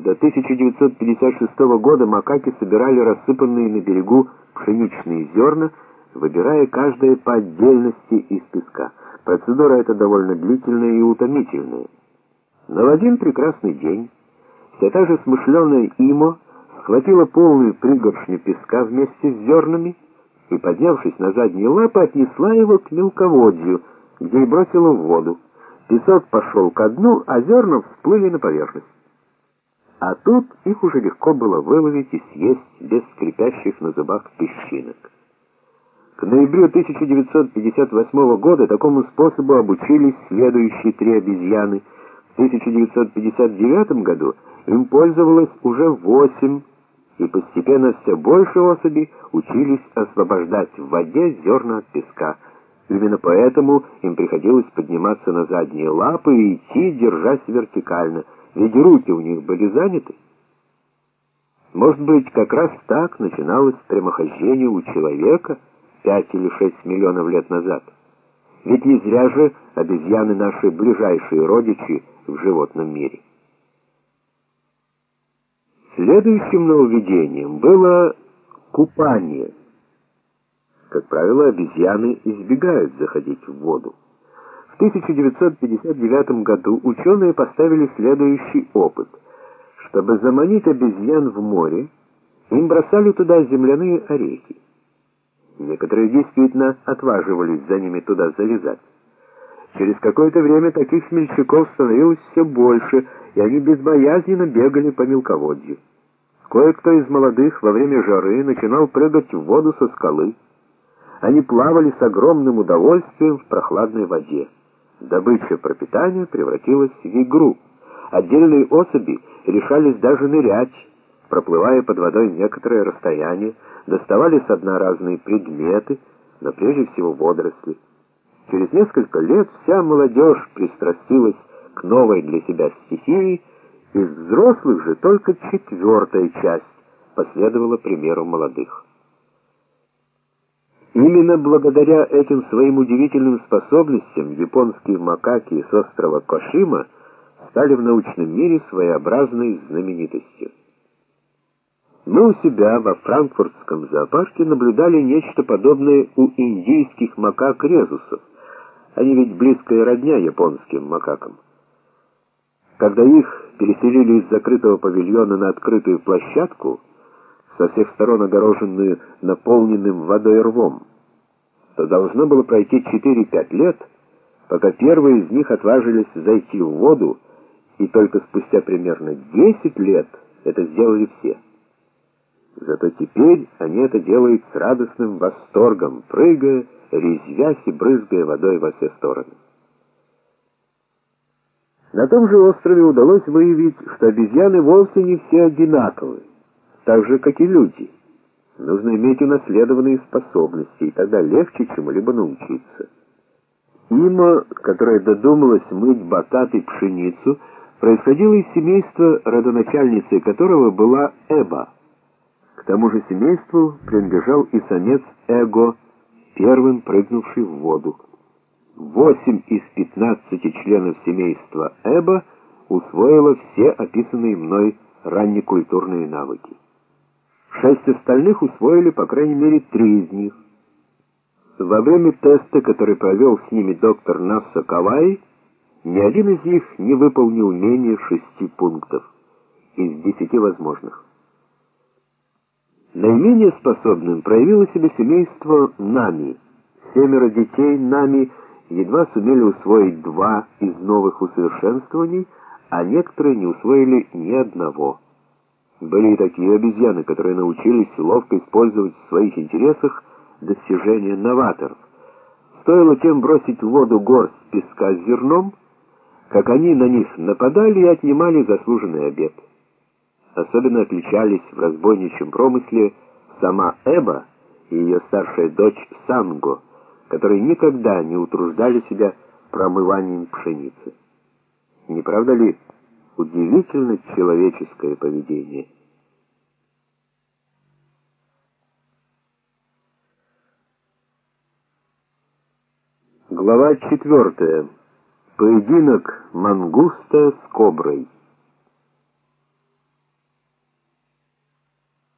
До 1956 года макаки собирали рассыпанные на берегу пшеничные зерна, выбирая каждое по отдельности из песка. Процедура эта довольно длительная и утомительная. Но в один прекрасный день вся та же смышленая Имо схватила полную пригоршню песка вместе с зернами и, поднявшись на задние лапы, отнесла его к мелководью, где и бросила в воду. Песок пошел ко дну, а зерна всплыли на поверхность. А тут их уже легко было выловить и съесть без скрипящих на зубах песчинок. К ноябрю 1958 года такому способу обучились следующие 3 обезьяны. В 1959 году им пользовалось уже 8, и постепенно все больше особей учились освобождать в воде зерна от песка. Именно поэтому им приходилось подниматься на задние лапы и идти, держась вертикально, ведь руки у них были заняты. Может быть, как раз так начиналось прямохождение у человека 5 или 6 миллионов лет назад. Ведь не зря же обезьяны наши ближайшие родичи в животном мире. Следующим нововведением было купание. Как правило, обезьяны избегают заходить в воду. В 1959 году ученые поставили следующий опыт. Чтобы заманить обезьян в море, им бросали туда земляные орехи. Некоторые действительно отваживались за ними туда залезать. Через какое-то время таких смельчаков становилось все больше, и они безбоязненно бегали по мелководью. Кое-кто из молодых во время жары начинал прыгать в воду со скалы. Они плавали с огромным удовольствием в прохладной воде. Добыча пропитания превратилась в игру. Отдельные особи решались даже нырять, проплывая под водой некоторое расстояние, доставали со дна разные предметы, но прежде всего водоросли. Через несколько лет вся молодежь пристрастилась к новой для себя стихии, из взрослых же только 1/4 часть последовала примеру молодых. Именно благодаря этим своим удивительным способностям японские макаки с острова Кошима стали в научном мире своеобразной знаменитостью. Мы у себя во франкфуртском зоопарке наблюдали нечто подобное у индийских макак-резусов. Они ведь близкая родня японским макакам. Когда их переселили из закрытого павильона на открытую площадку, со всех сторон огороженную наполненным водой рвом, то должно было пройти 4-5 лет, пока первые из них отважились зайти в воду, и только спустя примерно 10 лет это сделали все. Зато теперь они это делают с радостным восторгом, прыгая, резвясь и брызгая водой во все стороны. На том же острове удалось выявить, что обезьяны вовсе не все одинаковы, так же, как и люди. Нужно иметь унаследованные способности, и тогда легче чему-либо научиться. Имо, которая додумалась мыть батат и пшеницу, происходила из семейства, родоначальницей которого была Эба. К тому же семейству принадлежал и самец Эго, первым прыгнувший в воду. 8 из 15 членов семейства Эба усвоило все описанные мной раннекультурные навыки. 6 остальных усвоили, по крайней мере, 3 из них. Во время теста, который провел с ними доктор Насса Кавай, ни один из них не выполнил менее 6 пунктов из 10 возможных. Наименее способным проявило себя семейство Нами. 7 детей Нами едва сумели усвоить 2 из новых усовершенствований, а некоторые не усвоили ни одного. Были и такие обезьяны, которые научились ловко использовать в своих интересах достижения новаторов. Стоило тем бросить в воду горсть песка с зерном, как они на них нападали и отнимали заслуженный обед. Особенно отличались в разбойничьем промысле сама Эба и ее старшая дочь Санго, которые никогда не утруждали себя промыванием пшеницы. Не правда ли удивительно человеческое поведение? Глава 4. Поединок мангуста с коброй.